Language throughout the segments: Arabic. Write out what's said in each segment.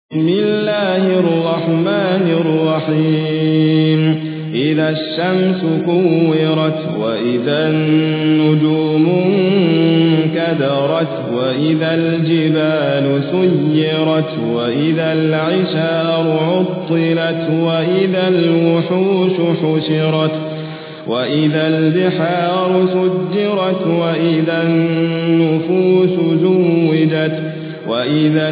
بسم الله الرحمن الرحيم إذا الشمس كورت وإذا النجوم انكدرت وإذا الجبال سيرت وإذا العشار عطلت وإذا الوحوش حشرت وإذا البحار سجرت وإذا النفوس زوجت وإذا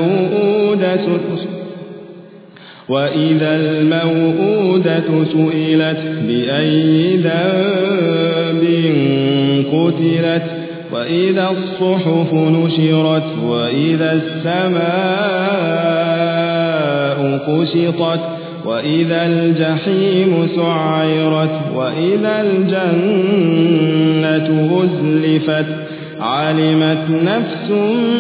الموءودة سئلت بأي ذنب قتلت وإذا الصحف نشرت وإذا السماء كشطت وإذا الجحيم سعرت وإذا الجنة أزلفت علمت نفس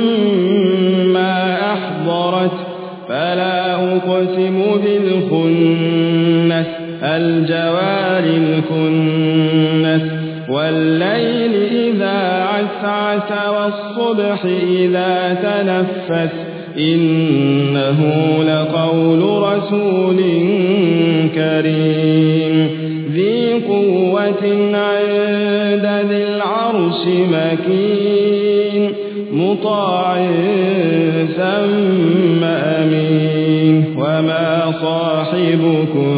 ما أحضرت فلا أقسم بالخنس الجوار الكنس والليل إذا عسعس والصبح إذا تنفس إنه لقول رسول كريم ذي قوة عند ذي العرش مكين مطاع ثم أمين وما صاحبكم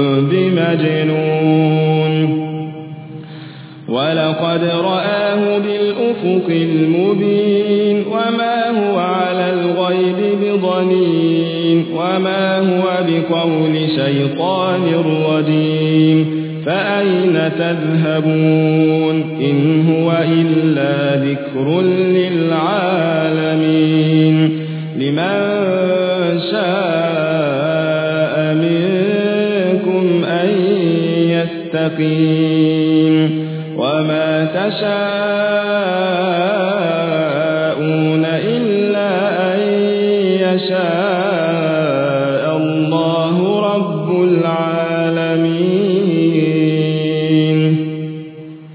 بمجنون ولقد رآه بالأفق المبين وما هو على الغيب بضنين وما هو بقول شيطان رجيم فأين تذهبون إن هو إلا ذكر للعالمين لمن شاء منكم أن يستقيم وما تشاءون